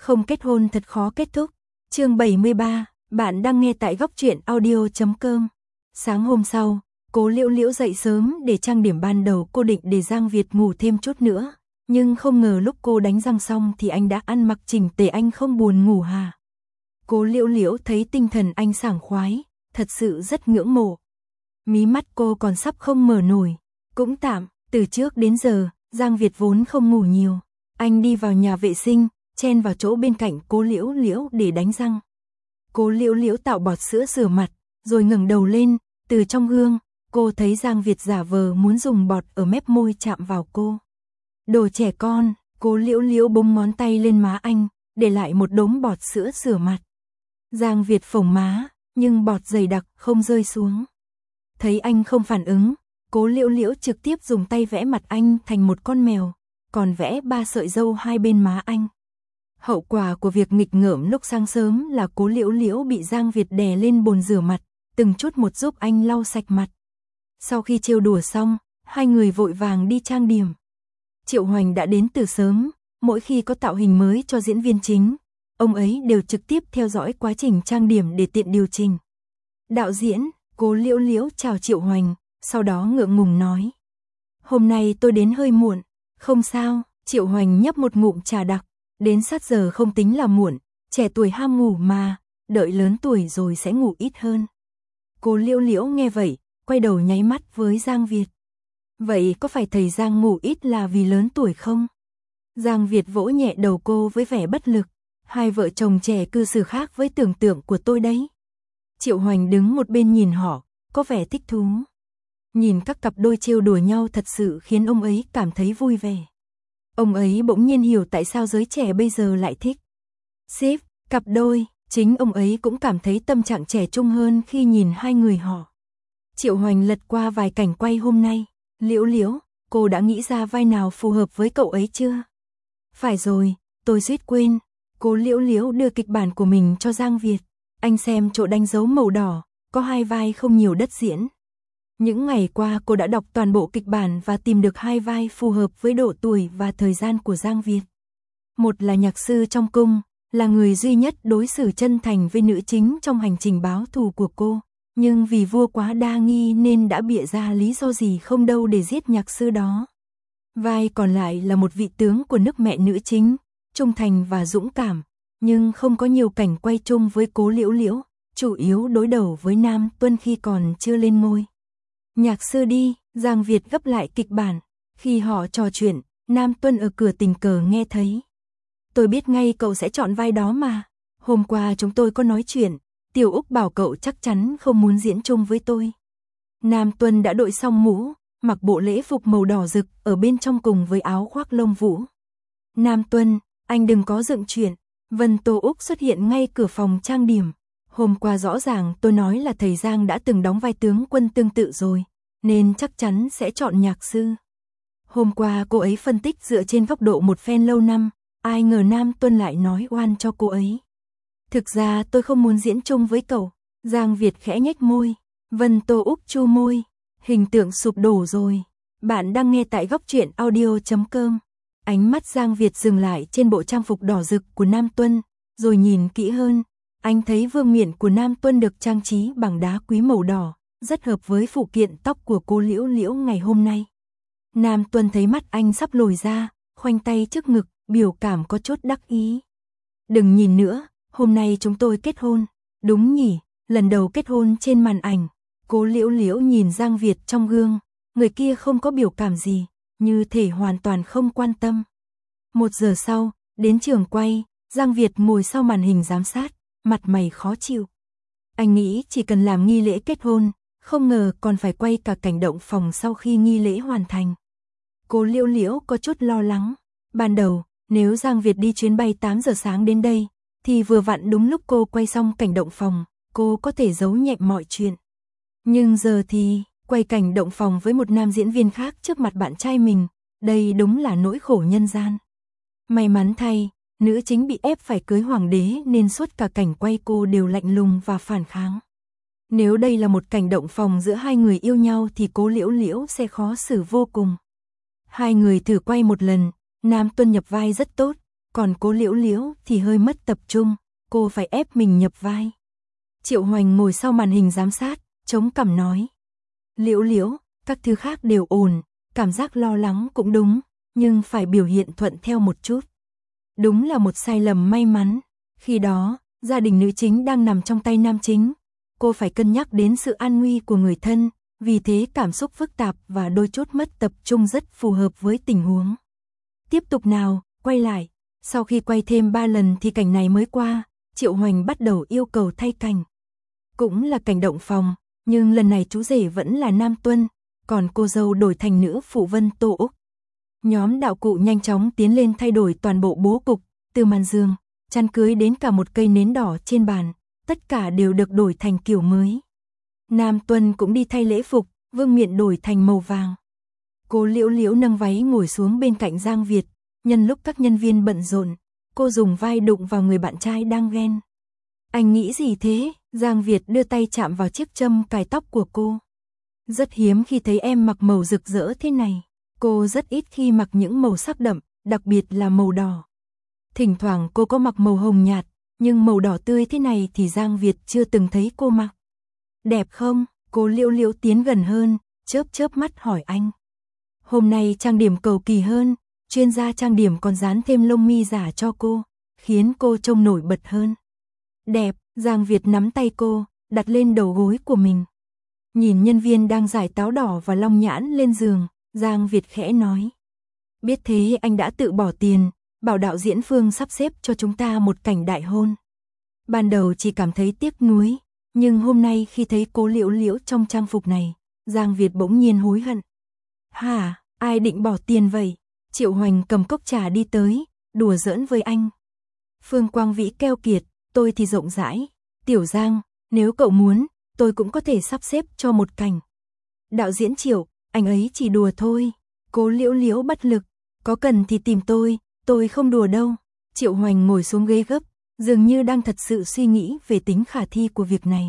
Không kết hôn thật khó kết thúc. Chương 73, bạn đang nghe tại góc truyện audio.com. Sáng hôm sau, Cố Liễu Liễu dậy sớm để trang điểm. Ban đầu cô định để Giang Việt ngủ thêm chút nữa, nhưng không ngờ lúc cô đánh răng xong thì anh đã ăn mặc chỉnh tề. Anh không buồn ngủ hả? Cố Liễu Liễu thấy tinh thần anh sảng khoái, thật sự rất ngưỡng mộ. Mí mắt cô còn sắp không mở nổi. Cũng tạm, từ trước đến giờ, Giang Việt vốn không ngủ nhiều. Anh đi vào nhà vệ sinh, chen vào chỗ bên cạnh Cố Liễu Liễu để đánh răng. Cố Liễu Liễu tạo bọt sữa rửa mặt, rồi ngẩng đầu lên, từ trong gương, cô thấy Giang Việt giả vờ muốn dùng bọt ở mép môi chạm vào cô. Đồ trẻ con, Cố Liễu Liễu búng ngón tay lên má anh, để lại một đống bọt sữa rửa mặt. Giang Việt phồng má, nhưng bọt dày đặc không rơi xuống. Thấy anh không phản ứng, Cố Liễu Liễu trực tiếp dùng tay vẽ mặt anh thành một con mèo, còn vẽ 3 sợi râu hai bên má anh. Hậu quả của việc nghịch ngợm lúc sáng sớm là Cố Liễu Liễu bị Giang Việt đè lên bồn rửa mặt, từng chút một giúp anh lau sạch mặt. Sau khi trêu đùa xong, hai người vội vàng đi trang điểm. Triệu Hoành đã đến từ sớm, mỗi khi có tạo hình mới cho diễn viên chính, ông ấy đều trực tiếp theo dõi quá trình trang điểm để tiện điều chỉnh. Đạo diễn, Cố Liễu Liễu chào Triệu Hoành, sau đó ngượng ngùng nói: "Hôm nay tôi đến hơi muộn." "Không sao." Triệu Hoành nhấp một ngụm trà đặc, đến sát giờ không tính là muộn, trẻ tuổi ham ngủ mà, đợi lớn tuổi rồi sẽ ngủ ít hơn. Cố Liễu Liễu nghe vậy, quay đầu nháy mắt với Giang Việt. "Vậy có phải thầy Giang ngủ ít là vì lớn tuổi không?" Giang Việt vỗ nhẹ đầu cô với vẻ bất lực. "Hai vợ chồng trẻ cư xử khác với tưởng tượng của tôi đấy." Triệu Hoành đứng một bên nhìn họ, có vẻ thích thú. Nhìn các cặp đôi trêu đùa nhau thật sự khiến ông ấy cảm thấy vui vẻ. Ông ấy bỗng nhiên hiểu tại sao giới trẻ bây giờ lại thích ship, cặp đôi. Chính ông ấy cũng cảm thấy tâm trạng trẻ trung hơn khi nhìn hai người họ. Triệu Hoành lật qua vài cảnh quay hôm nay. "Liễu Liễu, cô đã nghĩ ra vai nào phù hợp với cậu ấy chưa?" "Phải rồi, tôi suýt quên." Cố Liễu Liễu đưa kịch bản của mình cho Giang Việt. Anh xem chỗ đánh dấu màu đỏ, có 2 vai không nhiều đất diễn. Những ngày qua cô đã đọc toàn bộ kịch bản và tìm được 2 vai phù hợp với độ tuổi và thời gian của Giang Việt. Một là nhạc sư trong cung, là người duy nhất đối xử chân thành với nữ chính trong hành trình báo thù của cô, nhưng vì vua quá đa nghi nên đã bịa ra lý do gì không đâu để giết nhạc sư đó. Vai còn lại là một vị tướng của nước mẹ nữ chính, trung thành và dũng cảm, nhưng không có nhiều cảnh quay chung với Cố Liễu Liễu, chủ yếu đối đầu với Nam Tuân khi còn chưa lên ngôi. "Nhạc sư đi." Giang Việt gấp lại kịch bản. Khi họ trò chuyện, Nam Tuân ở cửa tình cờ nghe thấy. "Tôi biết ngay cậu sẽ chọn vai đó mà. Hôm qua chúng tôi có nói chuyện, Tiểu Úc bảo cậu chắc chắn không muốn diễn chung với tôi." Nam Tuân đã đội xong mũ, mặc bộ lễ phục màu đỏ rực ở bên trong cùng với áo khoác lông vũ. "Nam Tuân, anh đừng có dựng chuyện." Vân Tô Úc xuất hiện ngay cửa phòng trang điểm. "Hôm qua rõ ràng tôi nói là thầy Giang đã từng đóng vai tướng quân tương tự rồi, nên chắc chắn sẽ chọn nhạc sư." Hôm qua cô ấy phân tích dựa trên góc độ một fan lâu năm, ai ngờ Nam Tuân lại nói oan cho cô ấy. "Thực ra tôi không muốn diễn chung với cậu." Giang Việt khẽ nhếch môi. Vân Tô Úc chu môi. Hình tượng sụp đổ rồi. Bạn đang nghe tại góc truyện audio.com. Ánh mắt Giang Việt dừng lại trên bộ trang phục đỏ rực của Nam Tuân, rồi nhìn kỹ hơn. Anh thấy vương miện của Nam Tuân được trang trí bằng đá quý màu đỏ, rất hợp với phụ kiện tóc của Cố Liễu Liễu ngày hôm nay. Nam Tuân thấy mắt anh sắp lồi ra, khoanh tay trước ngực, biểu cảm có chút đắc ý. "Đừng nhìn nữa, hôm nay chúng tôi kết hôn." "Đúng nhỉ, lần đầu kết hôn trên màn ảnh." Cố Liễu Liễu nhìn Giang Việt trong gương, người kia không có biểu cảm gì, như thể hoàn toàn không quan tâm. 1 giờ sau, đến trường quay, Giang Việt ngồi sau màn hình giám sát, mặt mày khó chịu. Anh nghĩ chỉ cần làm nghi lễ kết hôn, không ngờ còn phải quay cả cảnh động phòng sau khi nghi lễ hoàn thành. Cố Liễu Liễu có chút lo lắng. Ban đầu, nếu Giang Việt đi chuyến bay 8 giờ sáng đến đây, thì vừa vặn đúng lúc cô quay xong cảnh động phòng, cô có thể giấu nhẹm mọi chuyện. Nhưng giờ thì, quay cảnh động phòng với một nam diễn viên khác trước mặt bạn trai mình, đây đúng là nỗi khổ nhân gian. May mắn thay, nữ chính bị ép phải cưới hoàng đế nên suốt cả cảnh quay cô đều lạnh lùng và phản kháng. Nếu đây là một cảnh động phòng giữa hai người yêu nhau thì Cố Liễu Liễu sẽ khó xử vô cùng. Hai người thử quay một lần, Nam Tuân nhập vai rất tốt, còn Cố Liễu Liễu thì hơi mất tập trung, cô phải ép mình nhập vai. Triệu Hoành ngồi sau màn hình giám sát, chống cằm nói. Liễu Liễu, các thứ khác đều ổn, cảm giác lo lắng cũng đúng, nhưng phải biểu hiện thuận theo một chút. Đúng là một sai lầm may mắn, khi đó, gia đình nữ chính đang nằm trong tay nam chính. Cô phải cân nhắc đến sự an nguy của người thân, vì thế cảm xúc phức tạp và đôi chút mất tập trung rất phù hợp với tình huống. Tiếp tục nào, quay lại. Sau khi quay thêm 3 lần thì cảnh này mới qua, Triệu Hoành bắt đầu yêu cầu thay cảnh. Cũng là cảnh động phòng, nhưng lần này chú rể vẫn là Nam Tuân, còn cô dâu đổi thành nữ phụ Vân Tô Úc. Nhóm đạo cụ nhanh chóng tiến lên thay đổi toàn bộ bố cục, từ màn giường, chăn cưới đến cả một cây nến đỏ trên bàn, tất cả đều được đổi thành kiểu mới. Nam Tuân cũng đi thay lễ phục, vương miện đổi thành màu vàng. Cố Liễu Liễu nâng váy ngồi xuống bên cạnh Giang Việt, nhân lúc các nhân viên bận rộn, cô dùng vai đụng vào người bạn trai đang ghen. Anh nghĩ gì thế? Giang Việt đưa tay chạm vào chiếc châm cài tóc của cô. Rất hiếm khi thấy em mặc màu rực rỡ thế này. Cô rất ít khi mặc những màu sắc đậm, đặc biệt là màu đỏ. Thỉnh thoảng cô có mặc màu hồng nhạt, nhưng màu đỏ tươi thế này thì Giang Việt chưa từng thấy cô mặc. Đẹp không? Cố Liễu Liễu tiến gần hơn, chớp chớp mắt hỏi anh. Hôm nay trang điểm cầu kỳ hơn, chuyên gia trang điểm còn dán thêm lông mi giả cho cô, khiến cô trông nổi bật hơn. Đẹp, Giang Việt nắm tay cô, đặt lên đầu gối của mình. Nhìn nhân viên đang rải táo đỏ và long nhãn lên giường, Giang Việt khẽ nói. Biết thế anh đã tự bỏ tiền, bảo đạo diễn Phương sắp xếp cho chúng ta một cảnh đại hôn. Ban đầu chỉ cảm thấy tiếc nuối, nhưng hôm nay khi thấy Cố Liễu Liễu trong trang phục này, Giang Việt bỗng nhiên hối hận. Hả, ai định bỏ tiền vậy? Triệu Hoành cầm cốc trà đi tới, đùa giỡn với anh. Phương Quang Vĩ keo kiệt, tôi thì rộng rãi. Tiểu Giang, nếu cậu muốn, tôi cũng có thể sắp xếp cho một cảnh. Đạo diễn Triệu, anh ấy chỉ đùa thôi. Cố Liễu Liễu bất lực, có cần thì tìm tôi không đùa đâu. Triệu Hoành ngồi xuống ghế gấp, dường như đang thật sự suy nghĩ về tính khả thi của việc này.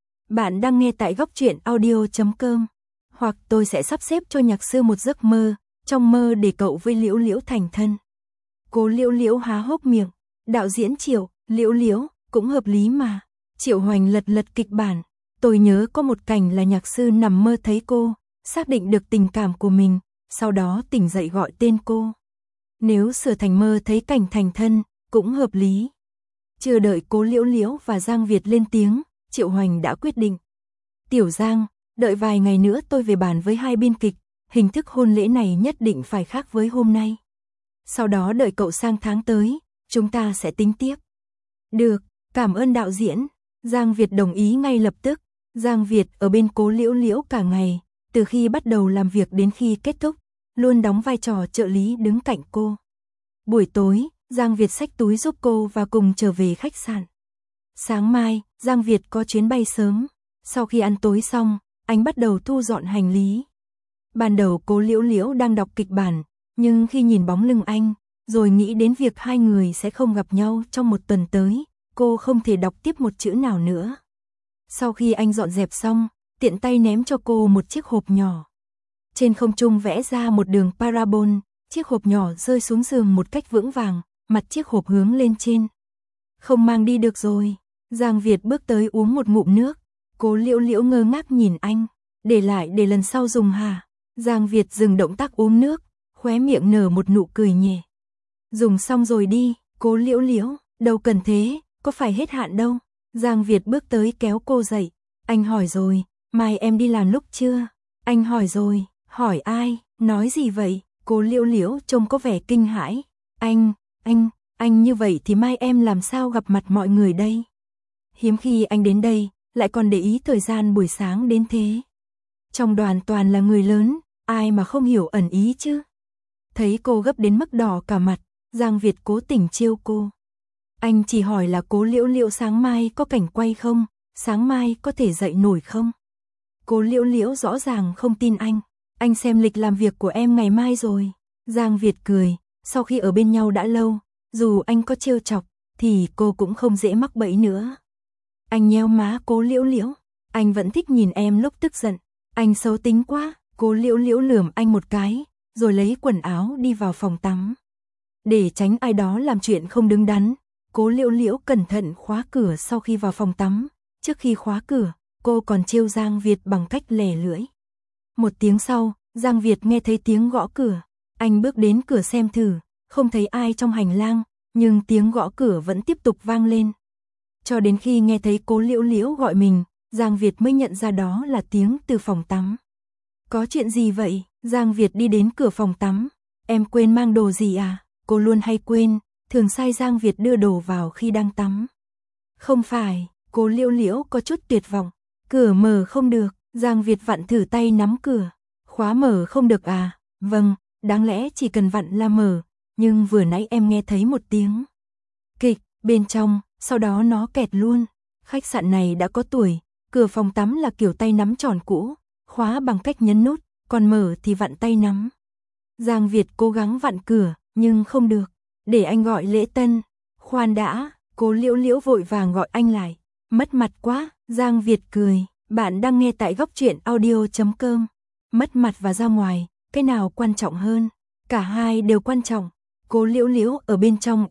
Bạn đang nghe tại Góc Truyện Audio.com. Hoặc tôi sẽ sắp xếp cho nhạc sư một giấc mơ, trong mơ để cậu với Liễu Liễu thành thân. Cố Liễu Liễu há hốc miệng, đạo diễn Triệu, Liễu Liễu, cũng hợp lý mà. Triệu Hoành lật kịch bản, tôi nhớ có một cảnh là nhạc sư nằm mơ thấy cô, xác định được tình cảm của mình, sau đó tỉnh dậy gọi tên cô. Nếu sửa thành mơ thấy cảnh thành thân, cũng hợp lý. Chưa đợi Cố Liễu Liễu và Giang Việt lên tiếng, Triệu Hoành đã quyết định. Tiểu Giang, đợi vài ngày nữa tôi về bàn với hai biên kịch, hình thức hôn lễ này nhất định phải khác với hôm nay. Sau đó đợi cậu sang tháng tới, chúng ta sẽ tính tiếp. Được, cảm ơn đạo diễn. Giang Việt đồng ý ngay lập tức. Giang Việt ở bên Cố Liễu Liễu cả ngày, từ khi bắt đầu làm việc đến khi kết thúc, luôn đóng vai trò trợ lý đứng cạnh cô. Buổi tối, Giang Việt xách túi giúp cô và cùng trở về khách sạn. Sáng mai, Giang Việt có chuyến bay sớm. Sau khi ăn tối xong, anh bắt đầu thu dọn hành lý. Ban đầu Cố Liễu Liễu đang đọc kịch bản, nhưng khi nhìn bóng lưng anh, rồi nghĩ đến việc hai người sẽ không gặp nhau trong một tuần tới, cô không thể đọc tiếp một chữ nào nữa. Sau khi anh dọn dẹp xong, tiện tay ném cho cô một chiếc hộp nhỏ. Trên không trung vẽ ra một đường parabol, chiếc hộp nhỏ rơi xuống giường một cách vững vàng, mặt chiếc hộp hướng lên trên. Không mang đi được rồi. Giang Việt bước tới uống một ngụm nước. Cố Liễu Liễu ngơ ngác nhìn anh. Để lại để lần sau dùng hả? Giang Việt dừng động tác uống nước, khóe miệng nở một nụ cười nhẹ. Dùng xong rồi đi. Cố Liễu Liễu, đâu cần thế, có phải hết hạn đâu. Giang Việt bước tới kéo cô dậy. Anh hỏi rồi, mai em đi làm lúc chưa? Anh hỏi rồi, hỏi ai, nói gì vậy? Cố Liễu Liễu trông có vẻ kinh hãi. Anh như vậy thì mai em làm sao gặp mặt mọi người đây? Hiếm khi anh đến đây, lại còn để ý thời gian buổi sáng đến thế. Trong đoàn toàn là người lớn, ai mà không hiểu ẩn ý chứ? Thấy cô gấp đến mức đỏ cả mặt, Giang Việt cố tình trêu cô. Anh chỉ hỏi là Cố Liễu Liễu sáng mai có cảnh quay không? Sáng mai có thể dậy nổi không? Cố Liễu Liễu rõ ràng không tin anh. Anh xem lịch làm việc của em ngày mai rồi. Giang Việt cười, sau khi ở bên nhau đã lâu, dù anh có trêu chọc, thì cô cũng không dễ mắc bẫy nữa. Anh nhéo má Cố Liễu Liễu, anh vẫn thích nhìn em lúc tức giận. Anh xấu tính quá. Cố Liễu Liễu lườm anh một cái, rồi lấy quần áo đi vào phòng tắm. Để tránh ai đó làm chuyện không đứng đắn, Cố Liễu Liễu cẩn thận khóa cửa sau khi vào phòng tắm. Trước khi khóa cửa, cô còn trêu Giang Việt bằng cách lè lưỡi. Một tiếng sau, Giang Việt nghe thấy tiếng gõ cửa. Anh bước đến cửa xem thử, không thấy ai trong hành lang, nhưng tiếng gõ cửa vẫn tiếp tục vang lên. Cho đến khi nghe thấy Cố Liễu Liễu gọi mình, Giang Việt mới nhận ra đó là tiếng từ phòng tắm. Có chuyện gì vậy? Giang Việt đi đến cửa phòng tắm. Em quên mang đồ gì à? Cô luôn hay quên, thường sai Giang Việt đưa đồ vào khi đang tắm. Không phải, Cố Liễu Liễu có chút tuyệt vọng. Cửa mở không được, Giang Việt vặn thử tay nắm cửa. Khóa mở không được à? Vâng, đáng lẽ chỉ cần vặn là mở, nhưng vừa nãy em nghe thấy một tiếng kịch bên trong, sau đó nó kẹt luôn. Khách sạn này đã có tuổi, cửa phòng tắm là kiểu tay nắm tròn cũ, khóa bằng cách nhấn nút, còn mở thì vặn tay nắm. Giang Việt cố gắng vặn cửa, nhưng không được. Để anh gọi Lễ Tân. Khoan đã, Cố Liễu Liễu vội vàng gọi anh lại. Mất mặt quá, Giang Việt cười. Bạn đang nghe tại góc truyện audio.com. Mất mặt và ra ngoài, cái nào quan trọng hơn? Cả hai đều quan trọng. Cố Liễu Liễu ở bên trong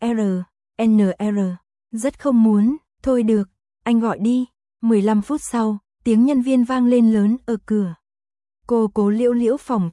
NR. Rất không muốn, thôi được, anh gọi đi. 15 phút sau, tiếng nhân viên vang lên lớn ở cửa. Cô Cố Liễu Liễu phòng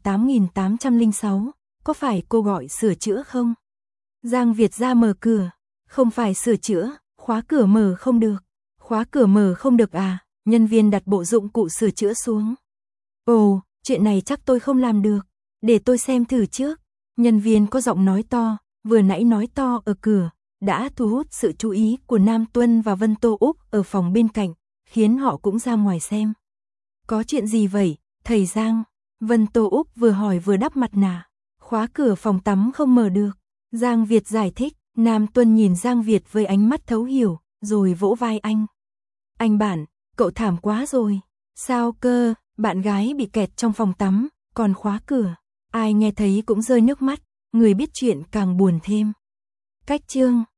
8806, có phải cô gọi sửa chữa không? Giang Việt ra mở cửa, không phải sửa chữa, khóa cửa mở không được. Khóa cửa mở không được à? Nhân viên đặt bộ dụng cụ sửa chữa xuống. Ồ, chuyện này chắc tôi không làm được, để tôi xem thử trước. Nhân viên có giọng nói to, vừa nãy nói to ở cửa, đã thu hút sự chú ý của Nam Tuân và Vân Tô Úc ở phòng bên cạnh, khiến họ cũng ra ngoài xem. Có chuyện gì vậy, thầy Giang? Vân Tô Úc vừa hỏi vừa đắp mặt nạ. Khóa cửa phòng tắm không mở được. Giang Việt giải thích. Nam Tuân nhìn Giang Việt với ánh mắt thấu hiểu, rồi vỗ vai anh. Anh bạn, cậu thảm quá rồi. Sao cơ, bạn gái bị kẹt trong phòng tắm, còn khóa cửa. Ai nghe thấy cũng rơi nước mắt, người biết chuyện càng buồn thêm. Cách chương